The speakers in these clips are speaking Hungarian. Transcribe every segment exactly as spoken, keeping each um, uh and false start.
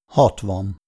hatvan.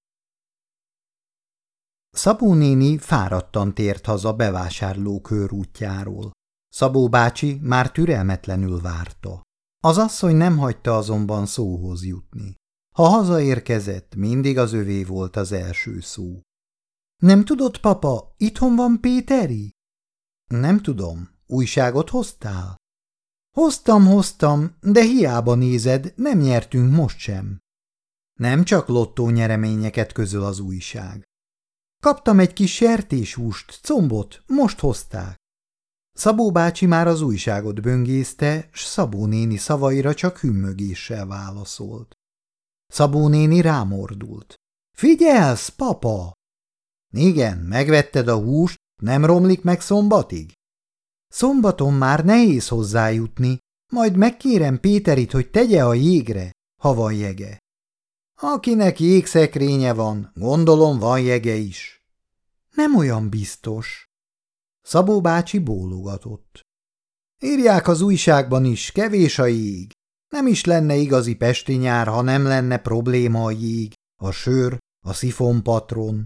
Szabó néni fáradtan tért haza bevásárló körútjáról. Szabó bácsi már türelmetlenül várta. Az asszony nem hagyta azonban szóhoz jutni. Ha hazaérkezett, mindig az övé volt az első szó. Nem tudod, papa, itthon van Péteri? Nem tudom. Újságot hoztál? Hoztam, hoztam, de hiába nézed, nem nyertünk most sem. Nem csak lottó nyereményeket közöl az újság. Kaptam egy kis sertéshúst, combot, most hozták. Szabó bácsi már az újságot böngészte, s Szabó néni szavaira csak hümmögéssel válaszolt. Szabó néni rámordult. Figyelsz, papa! Igen, megvetted a húst, nem romlik meg szombatig? Szombaton már nehéz hozzájutni, majd megkérem Péterit, hogy tegye a jégre, ha van jege. Akinek jégszekrénye van, gondolom van jege is. Nem olyan biztos. Szabó bácsi bólogatott. Írják az újságban is, kevés a jég. Nem is lenne igazi pesti nyár, ha nem lenne probléma a jég, a sör, a szifonpatron.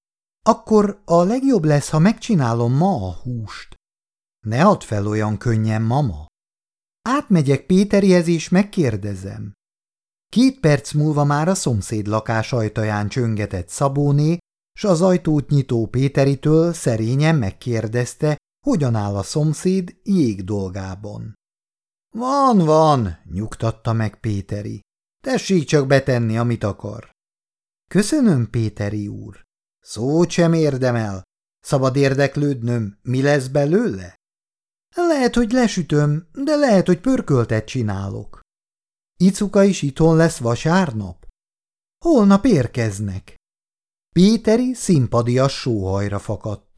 Akkor a legjobb lesz, ha megcsinálom ma a húst. Ne add fel olyan könnyen, mama. Átmegyek Péterihez és megkérdezem. Két perc múlva már a szomszéd lakás ajtaján csöngetett Szabóné, s az ajtót nyitó Péteritől szerényen megkérdezte, hogyan áll a szomszéd jég dolgában. Van, van, nyugtatta meg Péteri. Tessék csak betenni, amit akar. Köszönöm, Péteri úr. Szót sem érdemel. Szabad érdeklődnöm, mi lesz belőle? Lehet, hogy lesütöm, de lehet, hogy pörköltet csinálok. Icuka is itthon lesz vasárnap? Holnap érkeznek. Péteri szimpadias sóhajra fakadt.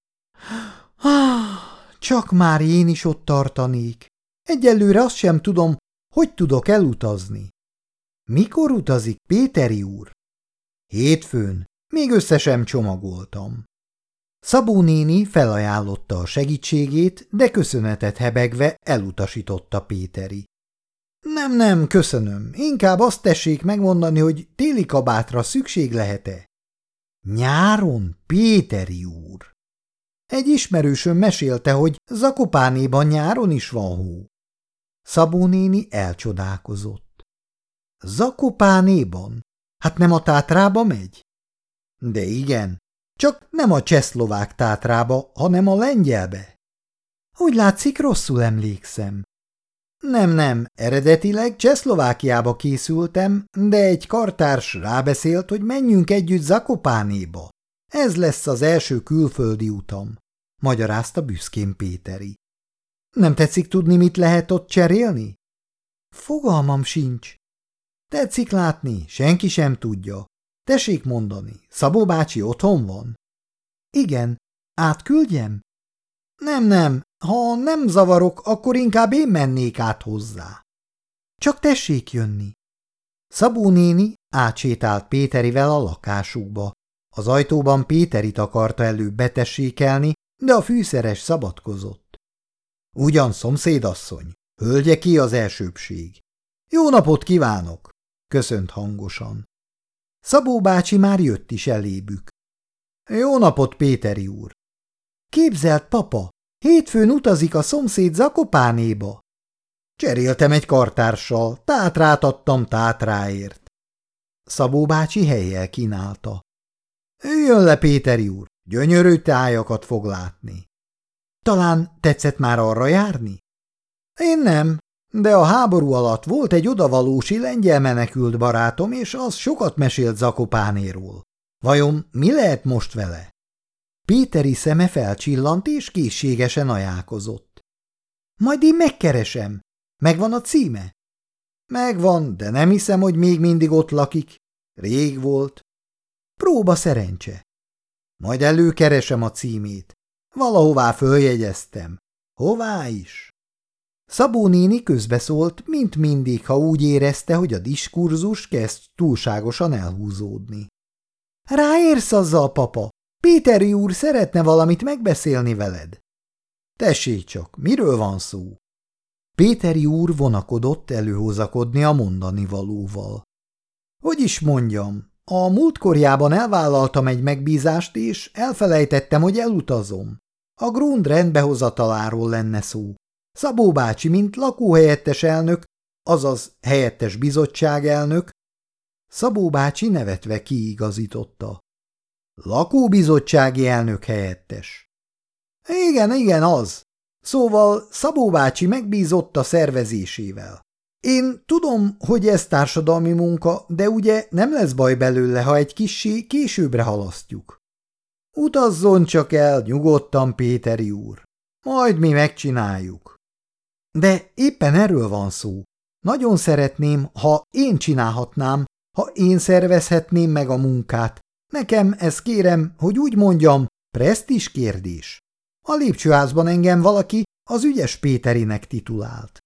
Ah, csak már én is ott tartanék. Egyelőre azt sem tudom, hogy tudok elutazni. Mikor utazik Péteri úr? Hétfőn, még össze sem csomagoltam. Szabó néni felajánlotta a segítségét, de köszönetet hebegve elutasította Péteri. Nem, nem, köszönöm. Inkább azt tessék megmondani, hogy téli kabátra szükség lehet-e? Nyáron, Péteri úr. Egy ismerősöm mesélte, hogy Zakopánéban nyáron is van hó. Szabó néni elcsodálkozott. Zakopánéban? Hát nem a Tátrába megy? De igen, csak nem a csehszlovák Tátrába, hanem a lengyelbe. Úgy látszik, rosszul emlékszem. Nem, nem, eredetileg Csehszlovákiába készültem, de egy kartárs rábeszélt, hogy menjünk együtt Zakopánéba. Ez lesz az első külföldi utam, magyarázta büszkén Péteri. Nem tetszik tudni, mit lehet ott cserélni? Fogalmam sincs. Tetszik látni, senki sem tudja. Tessék mondani, Szabó bácsi otthon van? Igen, átküldjem? Nem, nem, ha nem zavarok, akkor inkább én mennék át hozzá. Csak tessék jönni. Szabó néni átsétált Péterivel a lakásukba. Az ajtóban Péterit akarta előbb betessékelni, de a fűszeres szabadkozott. Ugyan, szomszédasszony, hölgyeké az elsőbbség. Jó napot kívánok, köszönt hangosan. Szabó bácsi már jött is elébük. Jó napot, Péteri úr. Képzeld, papa, hétfőn utazik a szomszéd Zakopánéba. Cseréltem egy kartárssal, Tátrát adtam Tátráért. Szabó bácsi helyjel kínálta. Jön le, Péteri úr, gyönyörű tájakat fog látni. Talán tetszett már arra járni? Én nem, de a háború alatt volt egy odavalósi lengyel menekült barátom, és az sokat mesélt Zakopánéról. Vajon mi lehet most vele? Péteri szeme felcsillant, és készségesen ajánlkozott. Majd én megkeresem. Megvan a címe? Megvan, de nem hiszem, hogy még mindig ott lakik. Rég volt. Próba szerencse. Majd előkeresem a címét. Valahová följegyeztem. Hová is? Szabó néni közbeszólt, mint mindig, ha úgy érezte, hogy a diskurzus kezd túlságosan elhúzódni. Ráérsz azzal, papa? Péteri úr szeretne valamit megbeszélni veled. Tessék csak, miről van szó? Péteri úr vonakodott előhozakodni a mondani valóval. Hogy is mondjam, A múltkorjában elvállaltam egy megbízást, és elfelejtettem, hogy elutazom. A Grund rendbehozataláról lenne szó. Szabó bácsi, mint lakóhelyettes elnök, azaz helyettes bizottságelnök, Szabó bácsi nevetve kiigazította. Lakóbizottsági elnök helyettes. Igen, igen, az. Szóval Szabó bácsi megbízott a szervezésével. Én tudom, hogy ez társadalmi munka, de ugye nem lesz baj belőle, ha egy kissé későbbre halasztjuk. Utazzon csak el nyugodtan, Péteri úr. Majd mi megcsináljuk. De éppen erről van szó. Nagyon szeretném, ha én csinálhatnám, ha én szervezhetném meg a munkát. Nekem ez, kérem, hogy úgy mondjam, presztízs kérdés. A lépcsőházban engem valaki az ügyes Péterinek titulált.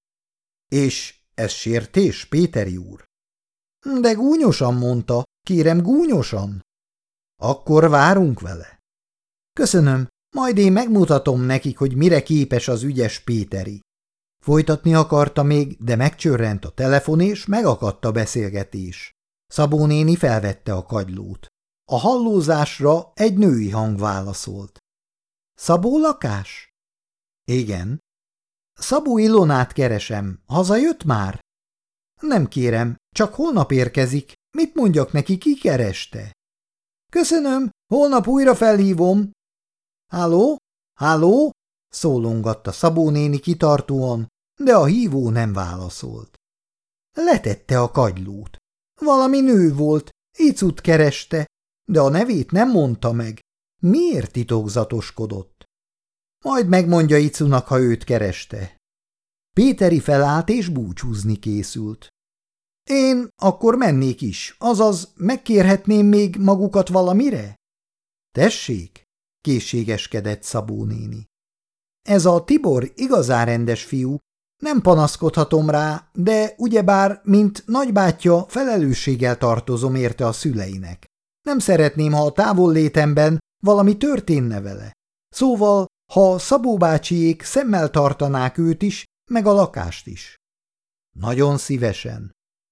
És ez sértés, Péteri úr? De gúnyosan mondta, kérem, gúnyosan. Akkor várunk vele. Köszönöm, majd én megmutatom nekik, hogy mire képes az ügyes Péteri. Folytatni akarta még, de megcsörrent a telefon, és megakadt a beszélgetés. Szabó néni felvette a kagylót. A hallózásra egy női hang válaszolt. Szabó lakás? Igen. Szabó Ilonát keresem. Hazajött már? Nem, kérem, csak holnap érkezik. Mit mondjak neki, ki kereste? Köszönöm, holnap újra felhívom. Háló? Háló? Szólongatta Szabó néni kitartóan, de a hívó nem válaszolt. Letette a kagylót. Valami nő volt, Icut kereste, de a nevét nem mondta meg. Miért titokzatoskodott? Majd megmondja Icunak, ha őt kereste. Péteri felállt és búcsúzni készült. Én akkor mennék is, azaz megkérhetném még magukat valamire? Tessék, készségeskedett Szabó néni. Ez a Tibor igazán rendes fiú, nem panaszkodhatom rá, de ugyebár, mint nagybátyja, felelősséggel tartozom érte a szüleinek. Nem szeretném, ha a távollétemben valami történne vele. Szóval, ha Szabó bácsiék szemmel tartanák őt is, meg a lakást is. Nagyon szívesen.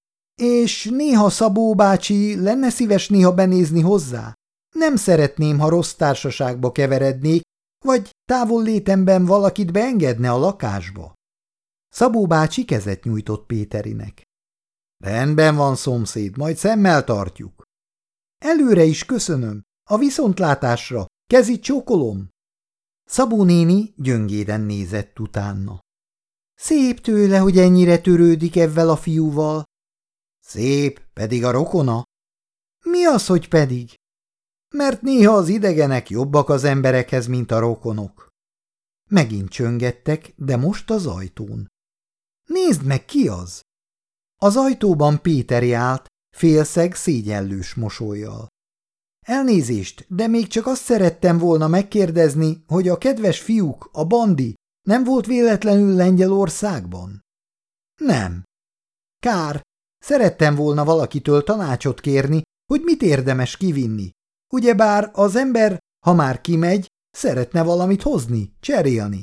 És néha Szabó bácsi lenne szíves néha benézni hozzá? Nem szeretném, ha rossz társaságba keverednék, vagy távollétemben valakit beengedne a lakásba. Szabó bácsi kezet nyújtott Péterinek. Rendben van, szomszéd, majd szemmel tartjuk. Előre is köszönöm, a viszontlátásra, kezit csókolom. Szabó néni gyöngéden nézett utána. Szép tőle, hogy ennyire törődik evvel a fiúval. Szép, pedig a rokona. Mi az, hogy pedig? Mert néha az idegenek jobbak az emberekhez, mint a rokonok. Megint csöngettek, de most az ajtón. Nézd meg, ki az! Az ajtóban Péteri állt, félszeg szégyellős mosollyal. Elnézést, de még csak azt szerettem volna megkérdezni, hogy a kedves fiúk, a bandi, nem volt véletlenül Lengyelországban? Nem. Kár, szerettem volna valakitől tanácsot kérni, hogy mit érdemes kivinni. Ugyebár az ember, ha már kimegy, szeretne valamit hozni, cserélni.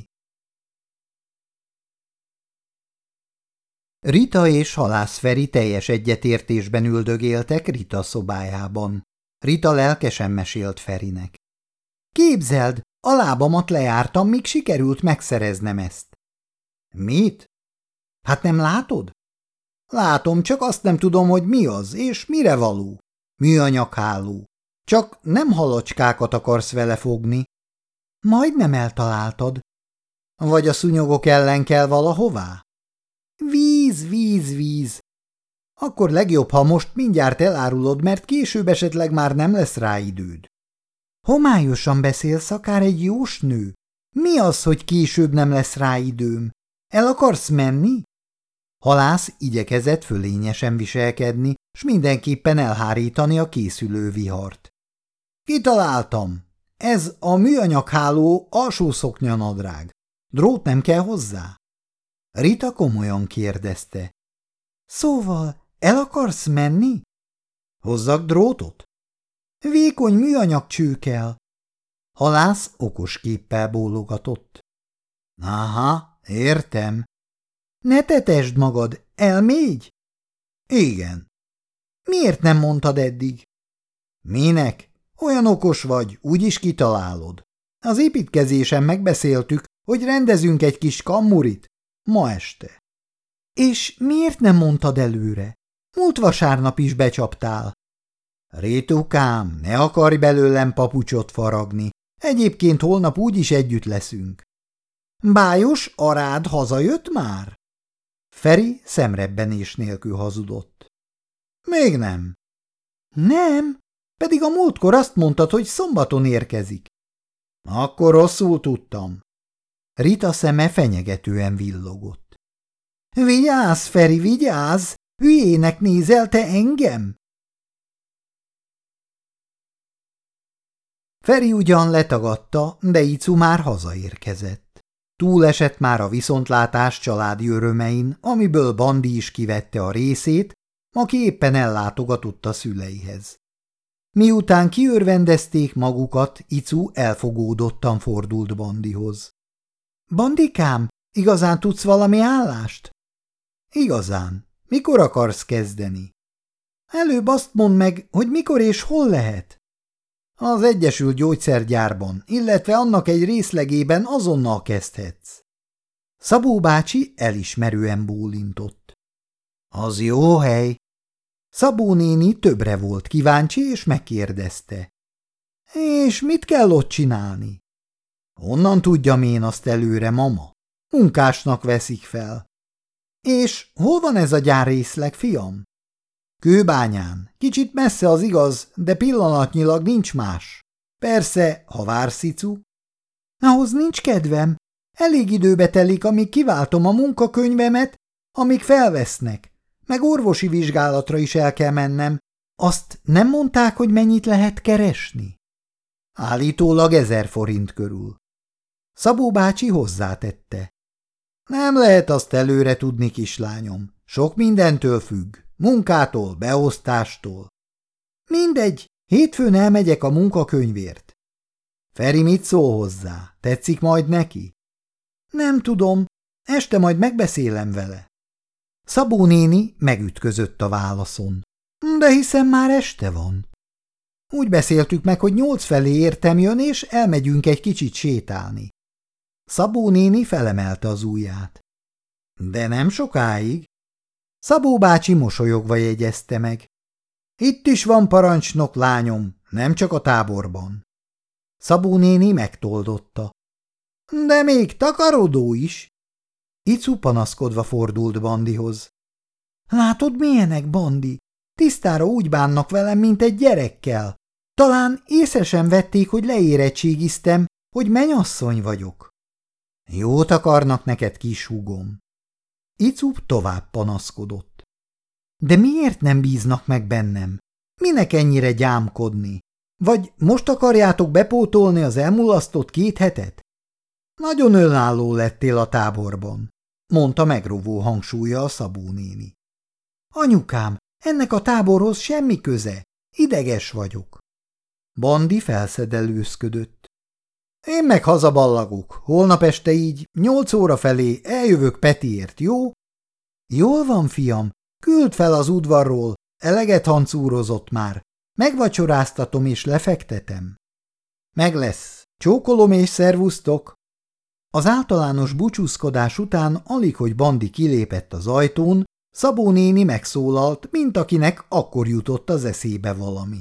Rita és Halász Feri teljes egyetértésben üldögéltek Rita szobájában. Rita lelkesen mesélt Ferinek. Képzeld, a lábamat lejártam, míg sikerült megszereznem ezt. Mit? Hát nem látod? Látom, csak azt nem tudom, hogy mi az, és mire való. Műanyagháló. Csak nem halacskákat akarsz vele fogni. Majdnem eltaláltad. Vagy a szúnyogok ellen kell valahová? Víz, víz, víz. Akkor legjobb, ha most mindjárt elárulod, mert később esetleg már nem lesz rá időd. Homályosan beszélsz, akár egy jósnő. Mi az, hogy később nem lesz rá időm? El akarsz menni? Halász igyekezett fölényesen viselkedni, s mindenképpen elhárítani a készülő vihart. Kitaláltam. Ez a műanyagháló alsó szoknyanadrág. Drót nem kell hozzá? Rita komolyan kérdezte. Szóval el akarsz menni? Hozzak drótot? Vékony műanyag cső kell. Halász okos képpel bólogatott. Aha, értem. Ne tetesd magad, elmégy? Igen. Miért nem mondtad eddig? Minek? Olyan okos vagy, úgyis kitalálod. Az építkezésen megbeszéltük, hogy rendezünk egy kis kammurit ma este. És miért nem mondtad előre? Múlt vasárnap is becsaptál. Rétukám, ne akarj belőlem papucsot faragni. Egyébként holnap úgyis együtt leszünk. Bájos Arád hazajött már? Feri szemrebbenés nélkül hazudott. Még nem. Nem? Pedig a múltkor azt mondtad, hogy szombaton érkezik. Akkor rosszul tudtam. Rita szeme fenyegetően villogott. Vigyázz, Feri, vigyázz! Hülyének nézel te engem? Feri ugyan letagadta, de Icu már hazaérkezett. Túlesett már a viszontlátás családi örömein, amiből Bandi is kivette a részét, aki éppen ellátogatott a szüleihez. Miután kiörvendezték magukat, Icu elfogódottan fordult Bandihoz. – Bandikám, igazán tudsz valami állást? – Igazán. Mikor akarsz kezdeni? – Előbb azt mondd meg, hogy mikor és hol lehet. – Az Egyesült Gyógyszergyárban, illetve annak egy részlegében azonnal kezdhetsz. Szabó bácsi elismerően bólintott. – Az jó hely. Szabó néni többre volt kíváncsi, és megkérdezte. – És mit kell ott csinálni? – Honnan tudjam én azt előre, mama? Munkásnak veszik fel. – És hol van ez a gyárrészleg, fiam? – Kőbányán. Kicsit messze az igaz, de pillanatnyilag nincs más. Persze, ha vársz, Icu. – Ahhoz nincs kedvem. Elég időbe telik, amíg kiváltom a munkakönyvemet, amíg felvesznek. Meg orvosi vizsgálatra is el kell mennem. Azt nem mondták, hogy mennyit lehet keresni? Állítólag ezer forint körül. Szabó bácsi hozzátette. Nem lehet azt előre tudni, kislányom. Sok mindentől függ. Munkától, beosztástól. Mindegy, hétfőn elmegyek a munkakönyvért. Feri mit szól hozzá? Tetszik majd neki? Nem tudom, este majd megbeszélem vele. Szabó néni megütközött a válaszon. De hiszen már este van. Úgy beszéltük meg, hogy nyolc felé értem jön, és elmegyünk egy kicsit sétálni. Szabó néni felemelte az ujját. De nem sokáig. Szabó bácsi mosolyogva jegyezte meg. Itt is van parancsnok, lányom, nem csak a táborban. Szabó néni megtoldotta. De még takarodó is. Icu panaszkodva fordult Bandihoz. Látod, milyenek, Bandi? Tisztára úgy bánnak velem, mint egy gyerekkel. Talán észre sem vették, hogy leérettségiztem, hogy menyasszony vagyok. Jót akarnak neked, kis húgom. Icu tovább panaszkodott. De miért nem bíznak meg bennem? Minek ennyire gyámkodni? Vagy most akarjátok bepótolni az elmulasztott két hetet? Nagyon önálló lettél a táborban, mondta megrovó hangsúllyal a Szabó néni. Anyukám, ennek a táborhoz semmi köze, ideges vagyok. Bandi felszedelőzködött. Én meg hazaballagok, holnap este így, nyolc óra felé eljövök Petiért, jó? Jól van, fiam, küld fel az udvarról, eleget hancúrozott már, megvacsoráztatom és lefektetem. Meg lesz, csókolom és szervusztok. Az általános búcsúzkodás után, alig hogy Bandi kilépett az ajtón, Szabó néni megszólalt, mint akinek akkor jutott az eszébe valami.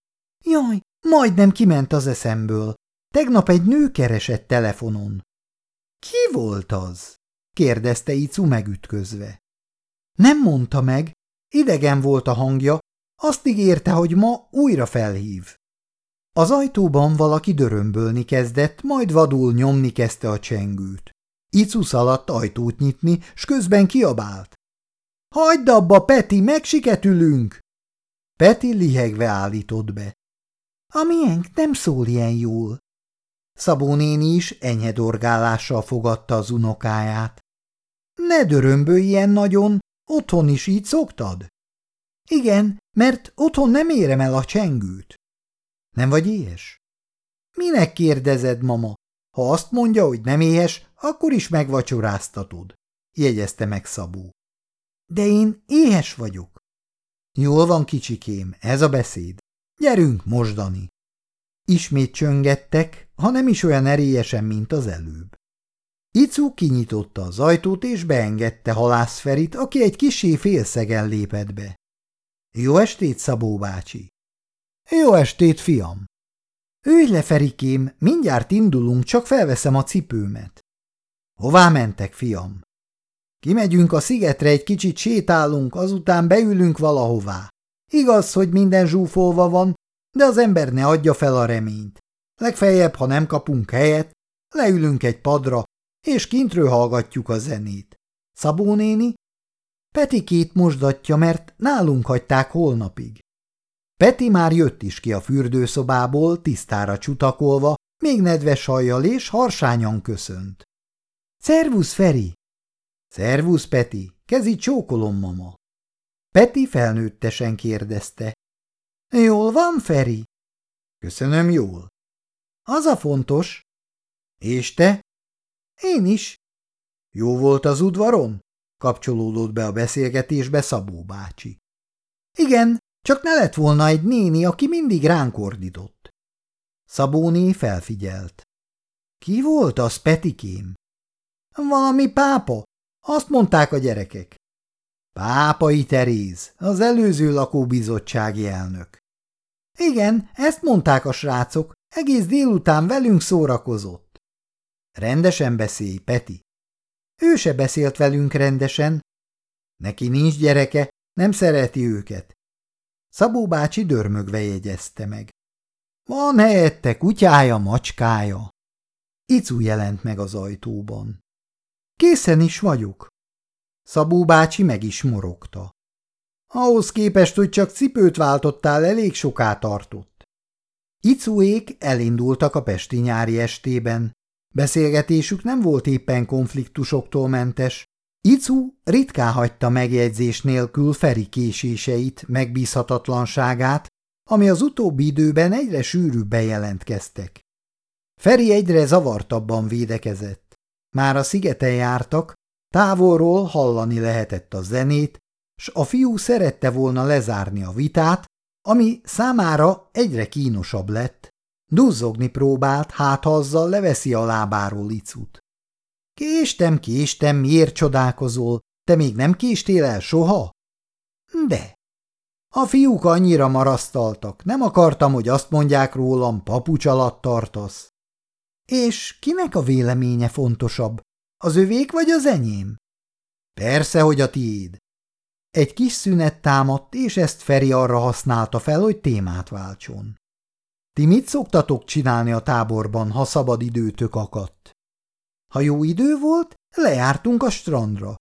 Jaj, majdnem kiment az eszemből. Tegnap egy nő keresett telefonon. Ki volt az? kérdezte Icu megütközve. Nem mondta meg, idegen volt a hangja, azt ígérte, hogy ma újra felhív. Az ajtóban valaki dörömbölni kezdett, majd vadul nyomni kezdte a csengőt. Icu szaladt ajtót nyitni, s közben kiabált. Hagyd abba, Peti, megsiketülünk! Peti lihegve állított be. A miénk nem szól ilyen jól. Szabó néni is enyhe dorgálással fogadta az unokáját. Ne dörömbölj ilyen nagyon, otthon is így szoktad? Igen, mert otthon nem érem el a csengőt. Nem vagy éhes? Minek kérdezed, mama? Ha azt mondja, hogy nem éhes, akkor is megvacsoráztatod, jegyezte meg Szabó. De én éhes vagyok. Jól van, kicsikém, ez a beszéd. Gyerünk mosdani! Ismét csöngettek, ha nem is olyan erélyesen, mint az előbb. Icu kinyitotta az ajtót, és beengedte Halász Ferit, aki egy kissé félszegen lépett be. Jó estét, Szabó bácsi! Jó estét, fiam! Ülj le, Ferikém, mindjárt indulunk, csak felveszem a cipőmet. Hová mentek, fiam? Kimegyünk a szigetre, egy kicsit sétálunk, azután beülünk valahová. Igaz, hogy minden zsúfolva van, de az ember ne adja fel a reményt. Legfeljebb, ha nem kapunk helyet, leülünk egy padra, és kintről hallgatjuk a zenét. Szabó néni? Petikét mosdatja, mert nálunk hagyták holnapig. Peti már jött is ki a fürdőszobából, tisztára csutakolva, még nedves hajjal és harsányan köszönt. Szervusz, Feri! Szervusz, Peti! Kezi csókolom, mama! Peti felnőttesen kérdezte. Jól van, Feri? Köszönöm, jól. Az a fontos. És te? Én is. Jó volt az udvaron? Kapcsolódott be a beszélgetésbe Szabó bácsi. Igen, csak ne lett volna egy néni, aki mindig ránk ordított. Szabóné felfigyelt. Ki volt az, Petikém? Valami pápa. Azt mondták a gyerekek. Pápai Teréz, az előző lakóbizottsági elnök. Igen, ezt mondták a srácok, egész délután velünk szórakozott. Rendesen beszélj, Peti. Ő se beszélt velünk rendesen. Neki nincs gyereke, nem szereti őket. Szabó bácsi dörmögve jegyezte meg. Van helyette kutyája, macskája. Icu jelent meg az ajtóban. Készen is vagyok. Szabó bácsi meg is morogta. Ahhoz képest, hogy csak cipőt váltottál, elég soká tartott. Icuék elindultak a pesti nyári estében. Beszélgetésük nem volt éppen konfliktusoktól mentes. Icu ritkán hagyta megjegyzés nélkül Feri késéseit, megbízhatatlanságát, ami az utóbbi időben egyre sűrűbben jelentkeztek. Feri egyre zavartabban védekezett. Már a szigeten jártak, távolról hallani lehetett a zenét, s a fiú szerette volna lezárni a vitát, ami számára egyre kínosabb lett. Duzzogni próbált, hát ha azzal leveszi a lábáról Icut. Késtem, késtem, miért csodálkozol? Te még nem késtél el soha? De. A fiúk annyira marasztaltak, nem akartam, hogy azt mondják rólam, papucs alatt tartasz. És kinek a véleménye fontosabb? Az övék vagy az enyém? Persze, hogy a tiéd. Egy kis szünet támadt, és ezt Feri arra használta fel, hogy témát váltson. Ti mit szoktatok csinálni a táborban, ha szabad időtök akadt? Ha jó idő volt, lejártunk a strandra.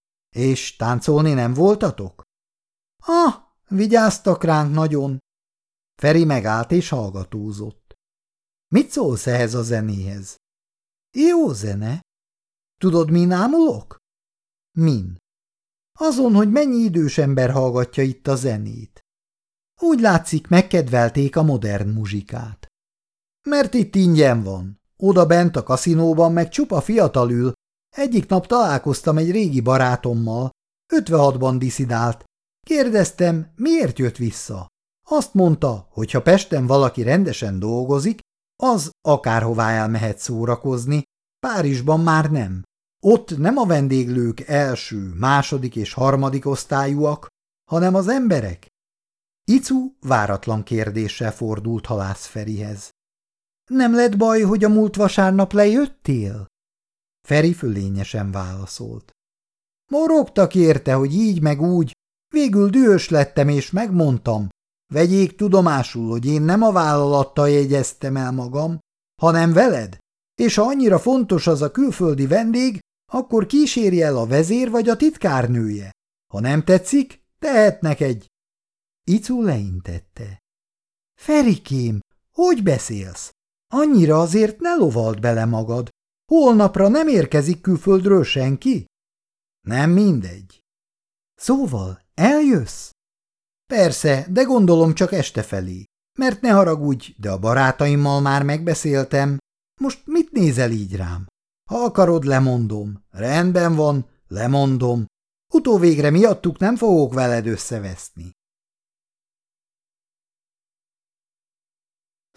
És táncolni nem voltatok? Ah, vigyáztak ránk nagyon. Feri megállt és hallgatózott. Mit szólsz ehhez a zenéhez? Jó zene. Tudod, min ámulok? Min? Azon, hogy mennyi idős ember hallgatja itt a zenét. Úgy látszik, megkedvelték a modern muzsikát. Mert itt ingyen van. Oda bent a kaszinóban meg csupa fiatal ül. Egyik nap találkoztam egy régi barátommal. ötvenhatban diszidált. Kérdeztem, miért jött vissza. Azt mondta, hogy ha Pesten valaki rendesen dolgozik, az akárhová elmehet szórakozni, Párizsban már nem. Ott nem a vendéglők első, második és harmadik osztályúak, hanem az emberek. Icu váratlan kérdéssel fordult Halász Ferihez. Nem lett baj, hogy a múlt vasárnap lejöttél? Feri fölényesen válaszolt. Morogtak érte, hogy így meg úgy. Végül dühös lettem, és megmondtam. Vegyék tudomásul, hogy én nem a vállalattal jegyeztem el magam, hanem veled, és ha annyira fontos az a külföldi vendég, akkor kísérje el a vezér vagy a titkárnője. Ha nem tetszik, tehetnek egy. Icu leintette. Ferikém, hogy beszélsz? Annyira azért ne lovald bele magad. Holnapra nem érkezik külföldről senki? Nem mindegy. Szóval eljössz? Persze, de gondolom csak este felé. Mert ne haragudj, de a barátaimmal már megbeszéltem. Most mit nézel így rám? Ha akarod, lemondom. Rendben van, lemondom. Utóvégre miattuk nem fogok veled összeveszni.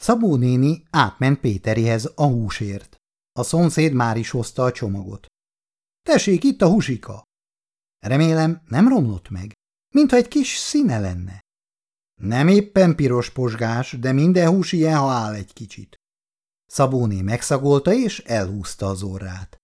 Szabó néni átment Péterihez a húsért. A szomszéd már is hozta a csomagot. Tessék, itt a húsika. Remélem, nem romlott meg, mintha egy kis színe lenne. Nem éppen piros posgás, de minden hús ilyen, ha áll egy kicsit. Szabóné megszagolta és elhúzta az orrát.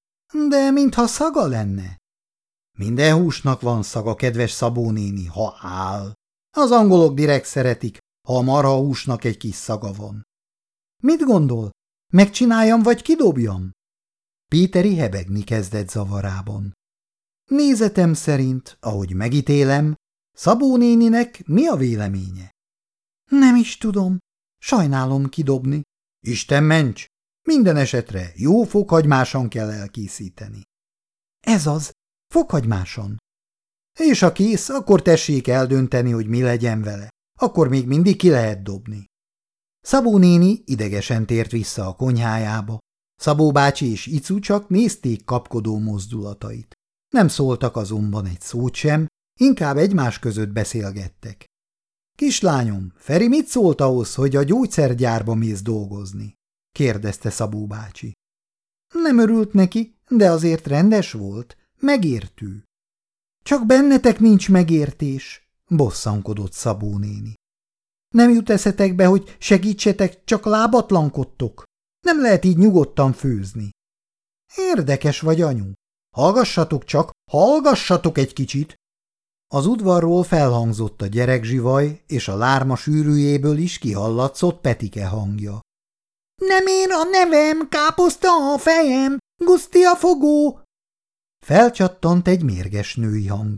De mintha szaga lenne. Minden húsnak van szaga, kedves Szabó néni, ha áll. Az angolok direkt szeretik, ha a marhahúsnak egy kis szaga van. Mit gondol? Megcsináljam vagy kidobjam? Péteri hebegni kezdett zavarában. Nézetem szerint, ahogy megítélem, Szabó néninek mi a véleménye? Nem is tudom. Sajnálom kidobni. Isten ments! Minden esetre jó fokhagymáson kell elkészíteni. Ez az, fokhagymáson. És ha kész, akkor tessék eldönteni, hogy mi legyen vele. Akkor még mindig ki lehet dobni. Szabó néni idegesen tért vissza a konyhájába. Szabó bácsi és Icu csak nézték kapkodó mozdulatait. Nem szóltak azonban egy szót sem, inkább egymás között beszélgettek. Kislányom, Feri mit szólt ahhoz, hogy a gyógyszergyárba mész dolgozni? Kérdezte Szabó bácsi. Nem örült neki, de azért rendes volt, megértő. Csak bennetek nincs megértés, bosszankodott Szabó néni. Nem jut eszetekbe, hogy segítsetek, csak lábatlankodtok. Nem lehet így nyugodtan főzni. Érdekes vagy, anyu. Hallgassatok csak, hallgassatok egy kicsit. Az udvarról felhangzott a gyerekzsivaj, és a lárma sűrűjéből is kihallatszott Petike hangja. Nem én a nevem, káposzta a fejem, Guszti a fogó. Felcsattant egy mérges női hang.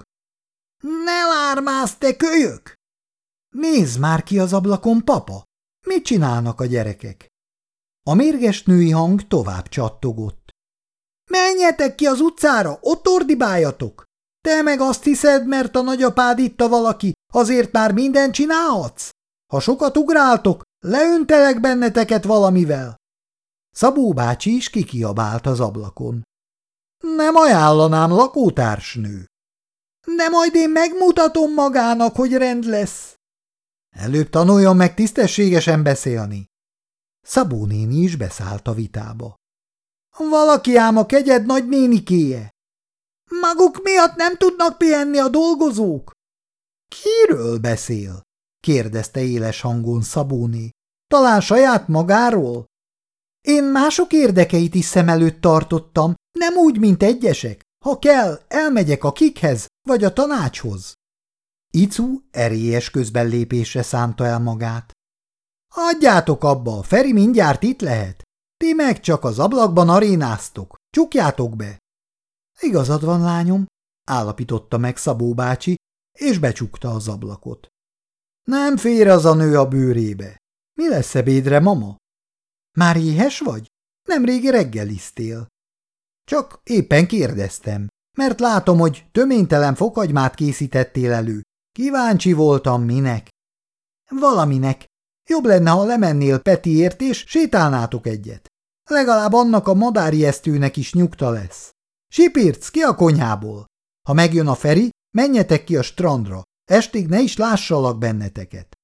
Ne lármász, te kölyök! Nézd már ki az ablakon, papa! Mit csinálnak a gyerekek? A mérges női hang tovább csattogott. Menjetek ki az utcára, ott ordibáljatok! Te meg azt hiszed, mert a nagyapád itta valaki, azért már mindent csinálhatsz? Ha sokat ugráltok, leöntelek benneteket valamivel. Szabó bácsi is kikiabált az ablakon. Nem ajánlanám, lakótársnő. De majd én megmutatom magának, hogy rend lesz. Előbb tanuljon meg tisztességesen beszélni. Szabó néni is beszállt a vitába. Valaki ám a kegyed nagynénikéje. Maguk miatt nem tudnak pihenni a dolgozók. Kiről beszél? Kérdezte éles hangon Szabóné. Talán saját magáról? Én mások érdekeit is szem előtt tartottam, nem úgy, mint egyesek. Ha kell, elmegyek a kikhez vagy a tanácshoz. Icu erélyes közbellépésre szánta el magát. Hagyjátok abba, Feri mindjárt itt lehet. Ti meg csak az ablakban arénáztok. Csukjátok be. Igazad van, lányom, állapította meg Szabó bácsi, és becsukta az ablakot. Nem fér az a nő a bőrébe. Mi lesz ebédre, mama? Már éhes vagy? Nemrég reggeliztél. Csak éppen kérdeztem, mert látom, hogy töménytelen fokhagymát készítettél elő. Kíváncsi voltam, minek. Valaminek. Jobb lenne, ha lemennél Petiért, és sétálnátok egyet. Legalább annak a madárijesztőnek is nyugta lesz. Sipirc, ki a konyhából? Ha megjön a Feri, menjetek ki a strandra. Estig ne is lássalak benneteket.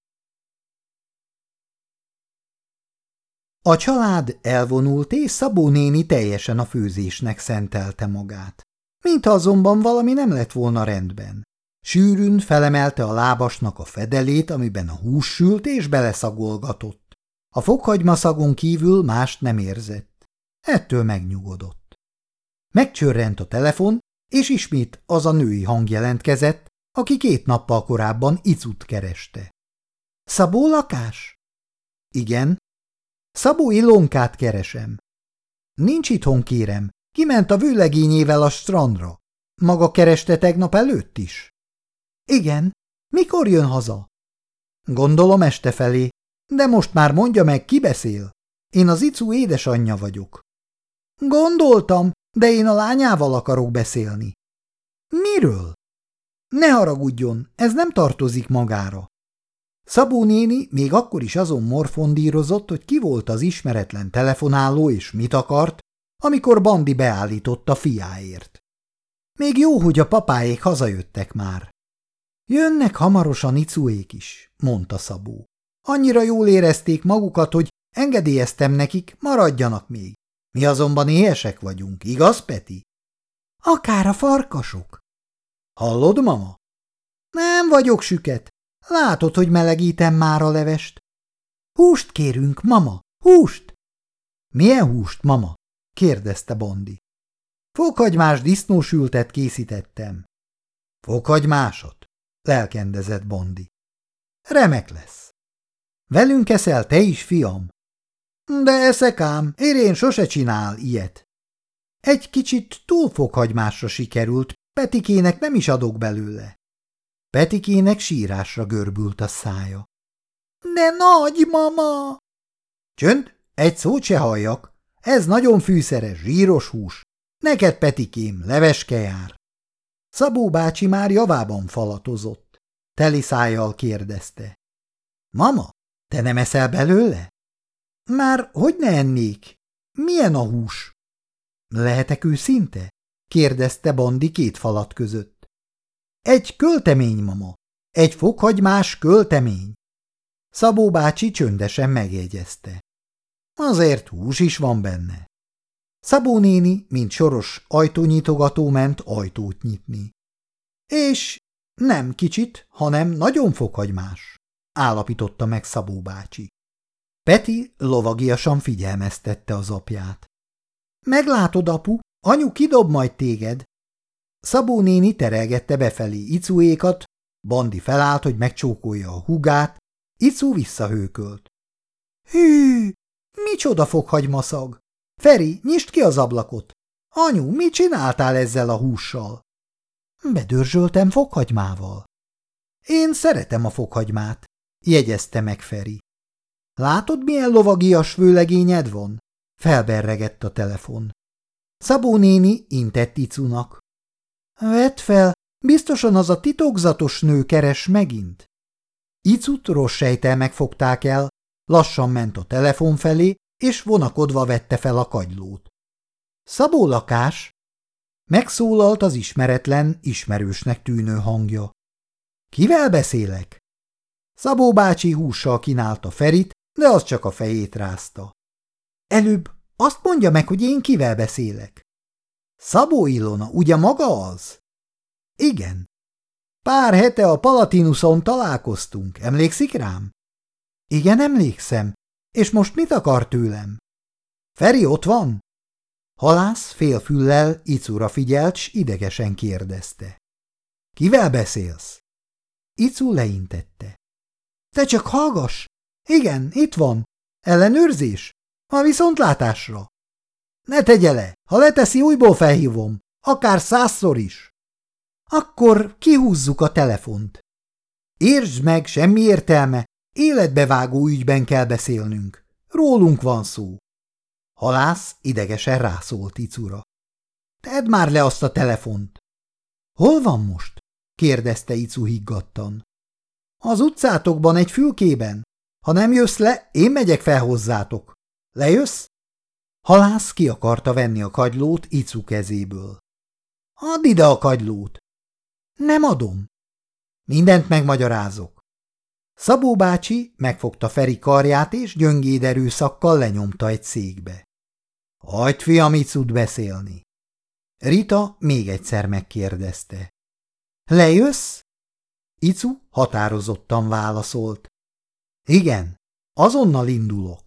A család elvonult, és Szabó néni teljesen a főzésnek szentelte magát. Mintha azonban valami nem lett volna rendben. Sűrűn felemelte a lábasnak a fedelét, amiben a hús sült, és beleszagolgatott. A fokhagymaszagon kívül mást nem érzett. Ettől megnyugodott. Megcsörrent a telefon, és ismét az a női hang jelentkezett, aki két nappal korábban Icut kereste. Szabó lakás? Igen. Szabó Ilonkát keresem. Nincs itthon, kérem. Kiment a vőlegényével a strandra. Maga kereste tegnap előtt is? Igen. Mikor jön haza? Gondolom este felé. De most már mondja meg, ki beszél. Én az Icu édesanyja vagyok. Gondoltam, de én a lányával akarok beszélni. Miről? Ne haragudjon, ez nem tartozik magára. Szabó néni még akkor is azon morfondírozott, hogy ki volt az ismeretlen telefonáló és mit akart, amikor Bandi beállított a fiáért. Még jó, hogy a papáék hazajöttek már. Jönnek hamarosan Icuék is, mondta Szabó. Annyira jól érezték magukat, hogy engedélyeztem nekik, maradjanak még. Mi azonban éhesek vagyunk, igaz, Peti? Akár a farkasok. Hallod, mama? Nem vagyok süket. Látod, hogy melegítem már a levest. Húst kérünk, mama, húst! Milyen húst, mama? Kérdezte Bondi. Fokhagymás disznósültet készítettem. Fokhagymásot? Lelkendezett Bondi. Remek lesz. Velünk eszel te is, fiam? De eszek ám, Irén sose csinál ilyet. Egy kicsit túl fokhagymásra sikerült, Petikének nem is adok belőle. Petikének sírásra görbült a szája. De nagy, mama! Csönd, egy szót se halljak. Ez nagyon fűszeres, zsíros hús. Neked, Petikém, leveske jár. Szabó bácsi már javában falatozott. Teli szájjal kérdezte. Mama, te nem eszel belőle? Már hogy ne ennék? Milyen a hús? Lehetek őszinte? Kérdezte Bondi két falat között. Egy költemény, mama. Egy fokhagymás költemény. Szabó bácsi csöndesen megjegyezte. Azért hús is van benne. Szabó néni, mint soros ajtónyitogató ment ajtót nyitni. És nem kicsit, hanem nagyon fokhagymás, állapította meg Szabó bácsi. Peti lovagiasan figyelmeztette az apját. Meglátod, apu, anyu kidob majd téged. Szabó néni terelgette befelé Icuékat, Bandi felállt, hogy megcsókolja a húgát, Icu visszahőkölt. Hű, micsoda fokhagymaszag! Feri, nyisd ki az ablakot! Anyu, mit csináltál ezzel a hússal? Bedörzsöltem fokhagymával. Én szeretem a fokhagymát, jegyezte meg Feri. Látod, milyen lovagias vőlegényed van? Felberregett a telefon. Szabó néni intett Icunak. Vedd fel, biztosan az a titokzatos nő keres megint. Icut rossz sejtelmek fogták el, lassan ment a telefon felé, és vonakodva vette fel a kagylót. Szabó lakás? Megszólalt az ismeretlen, ismerősnek tűnő hangja. Kivel beszélek? Szabó bácsi hússal kínálta Ferit, de az csak a fejét rázta. Előbb azt mondja meg, hogy én kivel beszélek. Szabó Ilona, ugye maga az? Igen. Pár hete a Palatinuson találkoztunk, emlékszik rám? Igen, emlékszem. És most mit akar tőlem? Feri ott van? Halász félfüllel Icura figyelt, s idegesen kérdezte. Kivel beszélsz? Icu leintette. Te csak hallgass! Igen, itt van. Ellenőrzés? A viszontlátásra. Ne tegye le, ha leteszi, újból felhívom, akár százszor is. Akkor kihúzzuk a telefont. Értsd meg, semmi értelme, életbevágó ügyben kell beszélnünk. Rólunk van szó. Halász idegesen rászólt Icura. Tedd már le azt a telefont. Hol van most? kérdezte Icu higgadtan. Az utcátokban egy fülkében. Ha nem jössz le, én megyek fel hozzátok. Lejössz? Halász ki akarta venni a kagylót Icu kezéből. Add ide a kagylót. Nem adom. Mindent megmagyarázok. Szabó bácsi megfogta Feri karját, és gyöngéd erőszakkal lenyomta egy székbe. Hagyd, fiam, Icut beszélni. Rita még egyszer megkérdezte. Lejössz? Icu határozottan válaszolt. Igen, azonnal indulok.